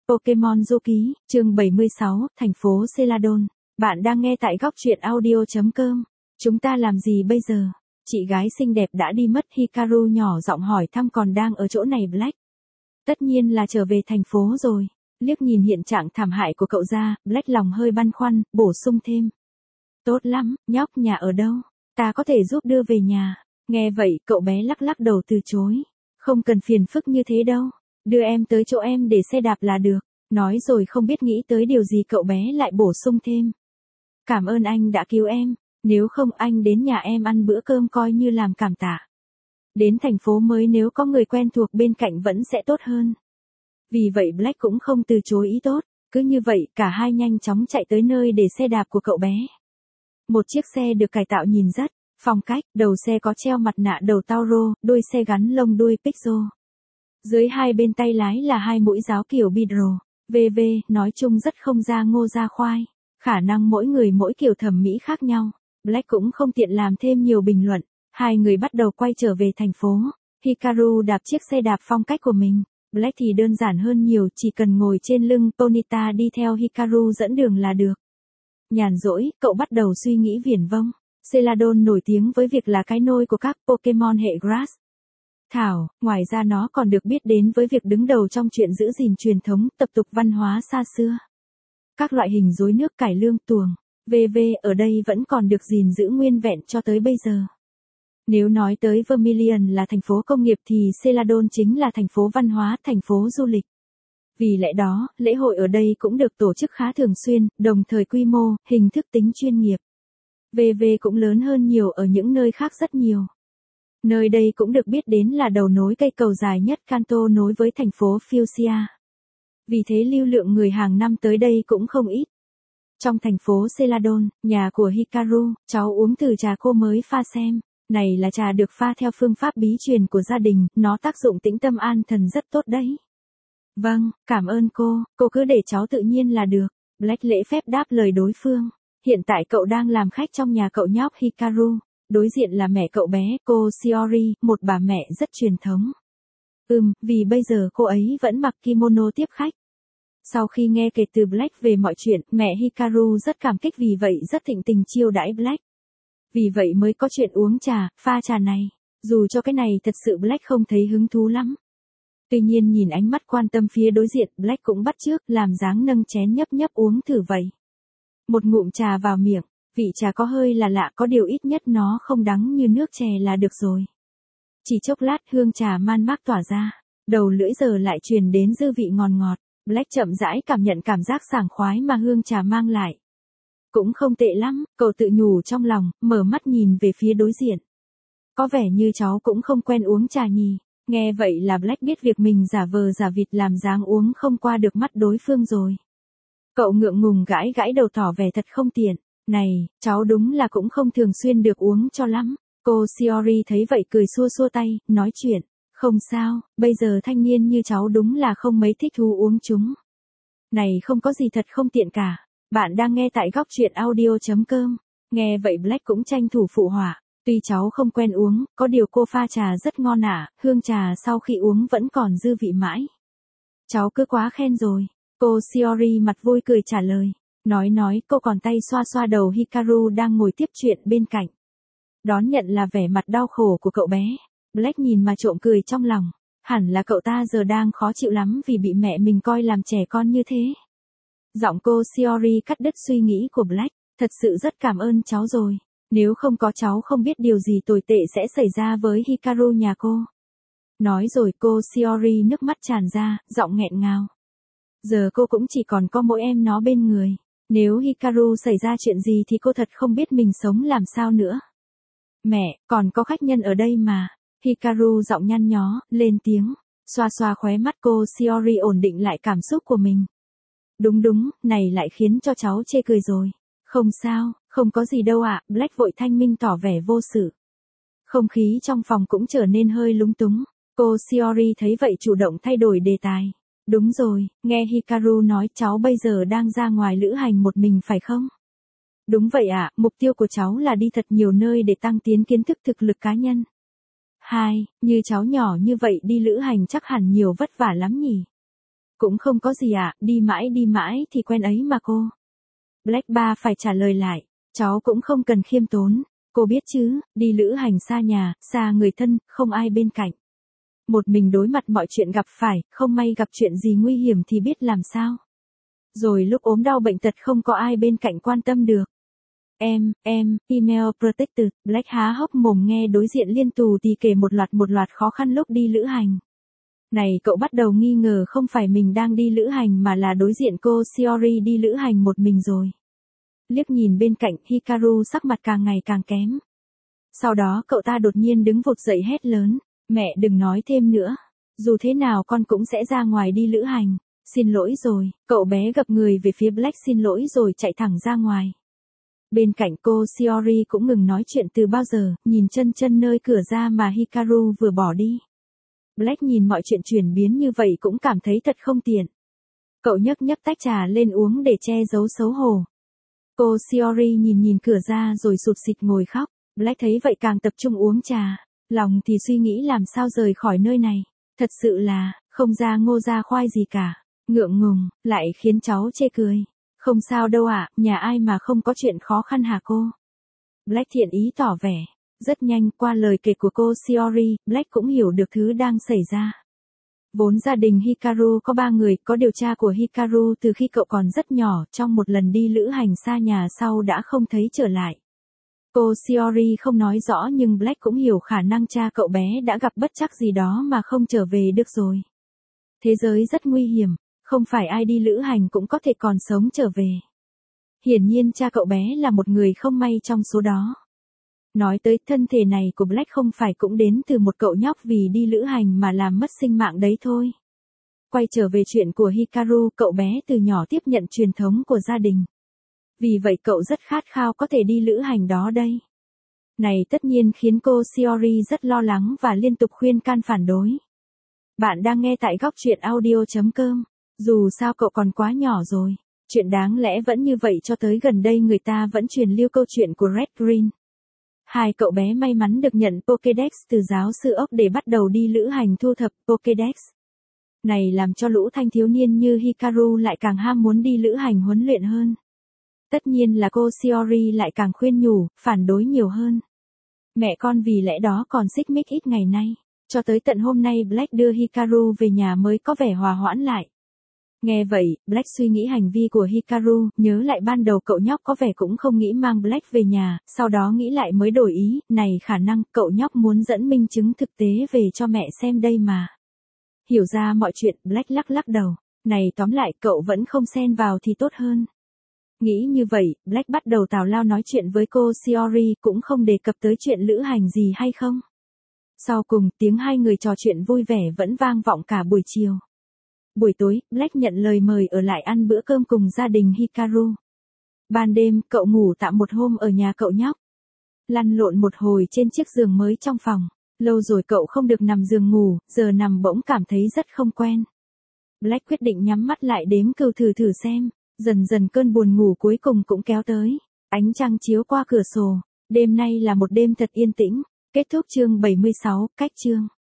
Pokemon Du Ký, chương 76, thành phố Celadon. Bạn đang nghe tại góc truyện audio.com. Chúng ta làm gì bây giờ? Chị gái xinh đẹp đã đi mất, Hikaru nhỏ giọng hỏi thăm. Còn đang ở chỗ này Black? Tất nhiên là trở về thành phố rồi. Liếc nhìn hiện trạng thảm hại của cậu ra, Black lòng hơi băn khoăn, bổ sung thêm. Tốt lắm, nhóc, nhà ở đâu? Ta có thể giúp đưa về nhà. Nghe vậy, cậu bé lắc lắc đầu từ chối. Không cần phiền phức như thế đâu. Đưa em tới chỗ em để xe đạp là được. Nói rồi không biết nghĩ tới điều gì, cậu bé lại bổ sung thêm. Cảm ơn anh đã cứu em. Nếu không anh đến nhà em ăn bữa cơm coi như làm cảm tạ. Đến thành phố mới nếu có người quen thuộc bên cạnh vẫn sẽ tốt hơn. Vì vậy Black cũng không từ chối ý tốt. Cứ như vậy cả hai nhanh chóng chạy tới nơi để xe đạp của cậu bé. Một chiếc xe được cải tạo nhìn rất phong cách. Đầu xe có treo mặt nạ đầu Tauro, đuôi xe gắn lông đuôi Pixel. Dưới hai bên tay lái là hai mũi giáo kiểu Bidro. VV, nói chung rất không ra ngô ra khoai. Khả năng mỗi người mỗi kiểu thẩm mỹ khác nhau. Black cũng không tiện làm thêm nhiều bình luận. Hai người bắt đầu quay trở về thành phố. Hikaru đạp chiếc xe đạp phong cách của mình. Black thì đơn giản hơn nhiều, chỉ cần ngồi trên lưng Ponyta đi theo Hikaru dẫn đường là được. Nhàn rỗi, cậu bắt đầu suy nghĩ viển vông. Celadon nổi tiếng với việc là cái nôi của các Pokemon hệ Grass. Thảo, ngoài ra nó còn được biết đến với việc đứng đầu trong chuyện giữ gìn truyền thống, tập tục văn hóa xa xưa. Các loại hình rối nước cải lương tuồng, VV ở đây vẫn còn được gìn giữ nguyên vẹn cho tới bây giờ. Nếu nói tới Vermilion là thành phố công nghiệp thì Celadon chính là thành phố văn hóa, thành phố du lịch. Vì lẽ đó, lễ hội ở đây cũng được tổ chức khá thường xuyên, đồng thời quy mô, hình thức tính chuyên nghiệp. VV cũng lớn hơn nhiều ở những nơi khác rất nhiều. Nơi đây cũng được biết đến là đầu nối cây cầu dài nhất Kanto nối với thành phố Fuchsia. Vì thế lưu lượng người hàng năm tới đây cũng không ít. Trong thành phố Celadon, nhà của Hikaru, cháu uống thử trà cô mới pha xem. Này là trà được pha theo phương pháp bí truyền của gia đình, nó tác dụng tĩnh tâm an thần rất tốt đấy. Vâng, cảm ơn cô cứ để cháu tự nhiên là được. Black lễ phép đáp lời đối phương. Hiện tại cậu đang làm khách trong nhà cậu nhóc Hikaru. Đối diện là mẹ cậu bé, cô Shiori, một bà mẹ rất truyền thống. Vì bây giờ cô ấy vẫn mặc kimono tiếp khách. Sau khi nghe kể từ Black về mọi chuyện, mẹ Hikaru rất cảm kích, vì vậy rất thịnh tình chiêu đãi Black. Vì vậy mới có chuyện uống trà, pha trà này. Dù cho cái này thật sự Black không thấy hứng thú lắm. Tuy nhiên nhìn ánh mắt quan tâm phía đối diện, Black cũng bắt chước, làm dáng nâng chén nhấp nhấp uống thử vậy. Một ngụm trà vào miệng, vị trà có hơi là lạ, có điều ít nhất nó không đắng như nước chè là được rồi. Chỉ chốc lát hương trà man mác tỏa ra, đầu lưỡi giờ lại truyền đến dư vị ngọt ngọt. Black chậm rãi cảm nhận cảm giác sảng khoái mà hương trà mang lại. Cũng không tệ lắm, cậu tự nhủ trong lòng, mở mắt nhìn về phía đối diện. Có vẻ như cháu cũng không quen uống trà nhỉ. Nghe vậy là Black biết việc mình giả vờ giả vịt làm dáng uống không qua được mắt đối phương rồi. Cậu ngượng ngùng gãi gãi đầu tỏ vẻ thật không tiện. Này, cháu đúng là cũng không thường xuyên được uống cho lắm. Cô Shiori thấy vậy cười xua xua tay, nói chuyện. Không sao, bây giờ thanh niên như cháu đúng là không mấy thích thú uống chúng. Này không có gì thật không tiện cả. Bạn đang nghe tại góc truyện audio.com. Nghe vậy Black cũng tranh thủ phụ họa. Tuy cháu không quen uống, có điều cô pha trà rất ngon ạ, hương trà sau khi uống vẫn còn dư vị mãi. Cháu cứ quá khen rồi. Cô Shiori mặt vui cười trả lời. Nói cô còn tay xoa xoa đầu Hikaru đang ngồi tiếp chuyện bên cạnh. Đón nhận là vẻ mặt đau khổ của cậu bé. Black nhìn mà trộm cười trong lòng. Hẳn là cậu ta giờ đang khó chịu lắm vì bị mẹ mình coi làm trẻ con như thế. Giọng cô Shiori cắt đứt suy nghĩ của Black. Thật sự rất cảm ơn cháu rồi. Nếu không có cháu không biết điều gì tồi tệ sẽ xảy ra với Hikaru nhà cô. Nói rồi cô Shiori nước mắt tràn ra, giọng nghẹn ngào. Giờ cô cũng chỉ còn có mỗi em nó bên người. Nếu Hikaru xảy ra chuyện gì thì cô thật không biết mình sống làm sao nữa. Mẹ, còn có khách nhân ở đây mà. Hikaru giọng nhăn nhó, lên tiếng. Xoa xoa khóe mắt, cô Shiori ổn định lại cảm xúc của mình. Đúng, này lại khiến cho cháu chê cười rồi. Không sao, không có gì đâu ạ. Black vội thanh minh tỏ vẻ vô sự. Không khí trong phòng cũng trở nên hơi lúng túng. Cô Shiori thấy vậy chủ động thay đổi đề tài. Đúng rồi, nghe Hikaru nói cháu bây giờ đang ra ngoài lữ hành một mình phải không? Đúng vậy ạ, mục tiêu của cháu là đi thật nhiều nơi để tăng tiến kiến thức thực lực cá nhân. Như cháu nhỏ như vậy đi lữ hành chắc hẳn nhiều vất vả lắm nhỉ? Cũng không có gì ạ, đi mãi thì quen ấy mà cô. Black ba phải trả lời lại, cháu cũng không cần khiêm tốn, cô biết chứ, đi lữ hành xa nhà, xa người thân, không ai bên cạnh. Một mình đối mặt mọi chuyện gặp phải, không may gặp chuyện gì nguy hiểm thì biết làm sao. Rồi lúc ốm đau bệnh tật không có ai bên cạnh quan tâm được. Email protected, Black há hốc mồm nghe đối diện liên tù thì kể một loạt khó khăn lúc đi lữ hành. Này cậu bắt đầu nghi ngờ không phải mình đang đi lữ hành mà là đối diện cô Shiori đi lữ hành một mình rồi. Liếc nhìn bên cạnh Hikaru sắc mặt càng ngày càng kém. Sau đó cậu ta đột nhiên đứng vụt dậy hét lớn, mẹ đừng nói thêm nữa. Dù thế nào con cũng sẽ ra ngoài đi lữ hành. Xin lỗi rồi, cậu bé gập người về phía Black xin lỗi rồi chạy thẳng ra ngoài. Bên cạnh cô Shiori cũng ngừng nói chuyện từ bao giờ, nhìn chân nơi cửa ra mà Hikaru vừa bỏ đi. Black nhìn mọi chuyện chuyển biến như vậy cũng cảm thấy thật không tiện. Cậu nhấc tách trà lên uống để che giấu xấu hổ. Cô Shiori nhìn cửa ra rồi sụt sịt ngồi khóc. Black thấy vậy càng tập trung uống trà. Lòng thì suy nghĩ làm sao rời khỏi nơi này. Thật sự là, không ra ngô ra khoai gì cả. Ngượng ngùng, lại khiến cháu chê cười. Không sao đâu ạ, nhà ai mà không có chuyện khó khăn hả cô? Black thiện ý tỏ vẻ. Rất nhanh qua lời kể của cô Shiori, Black cũng hiểu được thứ đang xảy ra. Vốn gia đình Hikaru có 3 người, có điều cha của Hikaru từ khi cậu còn rất nhỏ, trong một lần đi lữ hành xa nhà sau đã không thấy trở lại. Cô Shiori không nói rõ nhưng Black cũng hiểu khả năng cha cậu bé đã gặp bất trắc gì đó mà không trở về được rồi. Thế giới rất nguy hiểm, không phải ai đi lữ hành cũng có thể còn sống trở về. Hiển nhiên cha cậu bé là một người không may trong số đó. Nói tới thân thể này của Black không phải cũng đến từ một cậu nhóc vì đi lữ hành mà làm mất sinh mạng đấy thôi. Quay trở về chuyện của Hikaru, cậu bé từ nhỏ tiếp nhận truyền thống của gia đình. Vì vậy cậu rất khát khao có thể đi lữ hành đó đây. Này tất nhiên khiến cô Shiori rất lo lắng và liên tục khuyên can phản đối. Bạn đang nghe tại góc truyện audio.com. Dù sao cậu còn quá nhỏ rồi. Chuyện đáng lẽ vẫn như vậy cho tới gần đây người ta vẫn truyền lưu câu chuyện của Red Green. Hai cậu bé may mắn được nhận Pokédex từ giáo sư ốc để bắt đầu đi lữ hành thu thập Pokédex. Này làm cho lũ thanh thiếu niên như Hikaru lại càng ham muốn đi lữ hành huấn luyện hơn. Tất nhiên là cô Shiori lại càng khuyên nhủ, phản đối nhiều hơn. Mẹ con vì lẽ đó còn xích mích ít ngày nay. Cho tới tận hôm nay Black đưa Hikaru về nhà mới có vẻ hòa hoãn lại. Nghe vậy, Black suy nghĩ hành vi của Hikaru, nhớ lại ban đầu cậu nhóc có vẻ cũng không nghĩ mang Black về nhà, sau đó nghĩ lại mới đổi ý, này khả năng cậu nhóc muốn dẫn minh chứng thực tế về cho mẹ xem đây mà. Hiểu ra mọi chuyện, Black lắc đầu, này tóm lại cậu vẫn không xen vào thì tốt hơn. Nghĩ như vậy, Black bắt đầu tào lao nói chuyện với cô Shiori cũng không đề cập tới chuyện lữ hành gì hay không. Sau cùng, tiếng hai người trò chuyện vui vẻ vẫn vang vọng cả buổi chiều. Buổi tối, Black nhận lời mời ở lại ăn bữa cơm cùng gia đình Hikaru. Ban đêm, cậu ngủ tạm một hôm ở nhà cậu nhóc. Lăn lộn một hồi trên chiếc giường mới trong phòng. Lâu rồi cậu không được nằm giường ngủ, giờ nằm bỗng cảm thấy rất không quen. Black quyết định nhắm mắt lại đếm cừu thử xem. Dần dần cơn buồn ngủ cuối cùng cũng kéo tới. Ánh trăng chiếu qua cửa sổ. Đêm nay là một đêm thật yên tĩnh. Kết thúc chương 76, cách chương.